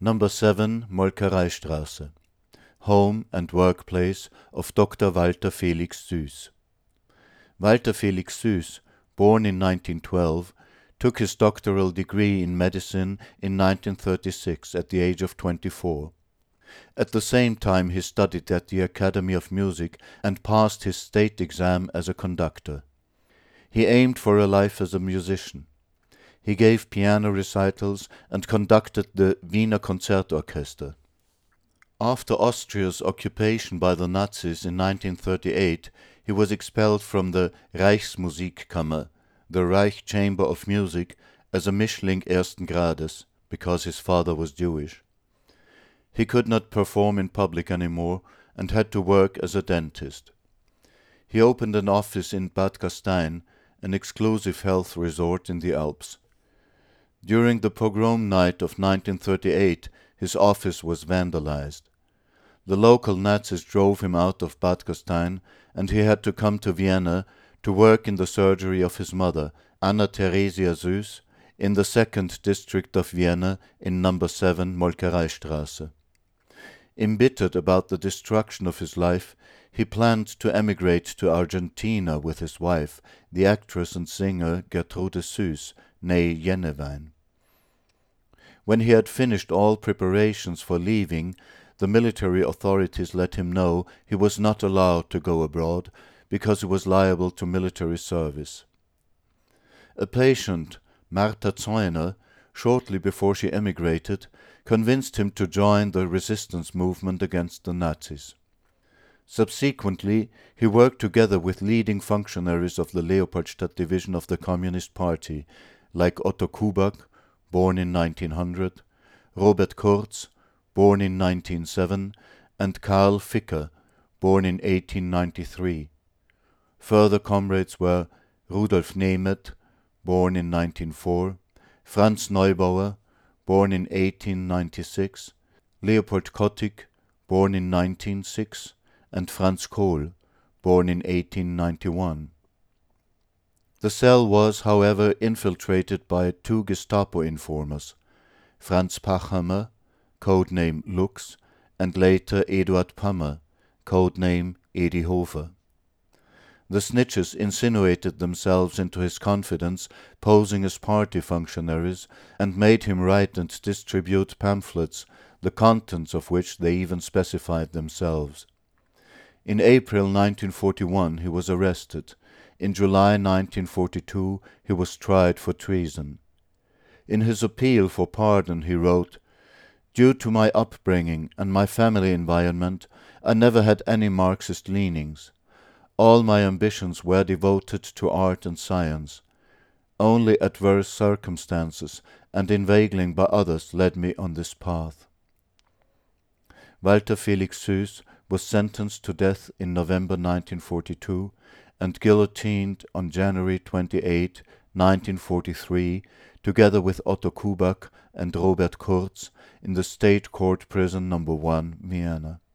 Number 7 Molkereistraße, home and workplace of Dr. Walter Felix Süß. Walter Felix Süß, born in 1912, took his doctoral degree in medicine in 1936 at the age of 24. At the same time he studied at the Academy of Music and passed his state exam as a conductor. He aimed for a life as a musician. He gave piano recitals and conducted the Wiener Konzertorchester. After Austria's occupation by the Nazis in 1938, he was expelled from the Reichsmusikkammer, the Reich Chamber of Music, as a Mischling ersten Grades, because his father was Jewish. He could not perform in public anymore and had to work as a dentist. He opened an office in Bad Gastein, an exclusive health resort in the Alps. During the pogrom night of 1938, his office was vandalized. The local Nazis drove him out of Bad Gastein, and he had to come to Vienna to work in the surgery of his mother, Anna Theresia Süß, in the 2nd district of Vienna in number 7 Molkereistraße. Embittered about the destruction of his life, he planned to emigrate to Argentina with his wife, the actress and singer Gertrude Süß, née Jennewein. When he had finished all preparations for leaving, the military authorities let him know he was not allowed to go abroad because he was liable to military service. A patient, Martha Zeuner, shortly before she emigrated, convinced him to join the resistance movement against the Nazis. Subsequently, he worked together with leading functionaries of the Leopoldstadt division of the Communist Party, like Otto Kubak, born in 1900, Robert Kurz, born in 1907, and Karl Ficker, born in 1893. Further comrades were Rudolf Nemeth, born in 1904, Franz Neubauer, born in 1896, Leopold Kottig, born in 1906, and Franz Kohl, born in 1891. The cell was, however, infiltrated by 2 Gestapo informers, Franz Pachhammer, codename Lux, and later Eduard Pammer, codename Edi Hofer. The snitches insinuated themselves into his confidence, posing as party functionaries, and made him write and distribute pamphlets, the contents of which they even specified themselves. In April 1941 he was arrested. In July 1942 he was tried for treason. In his appeal for pardon he wrote, "Due to my upbringing and my family environment, I never had any Marxist leanings. All my ambitions were devoted to art and science. Only adverse circumstances and inveigling by others led me on this path." Walter Felix Süß was sentenced to death in November 1942 and guillotined on January 28, 1943, together with Otto Kubak and Robert Kurz in the State Court Prison No. 1, Vienna.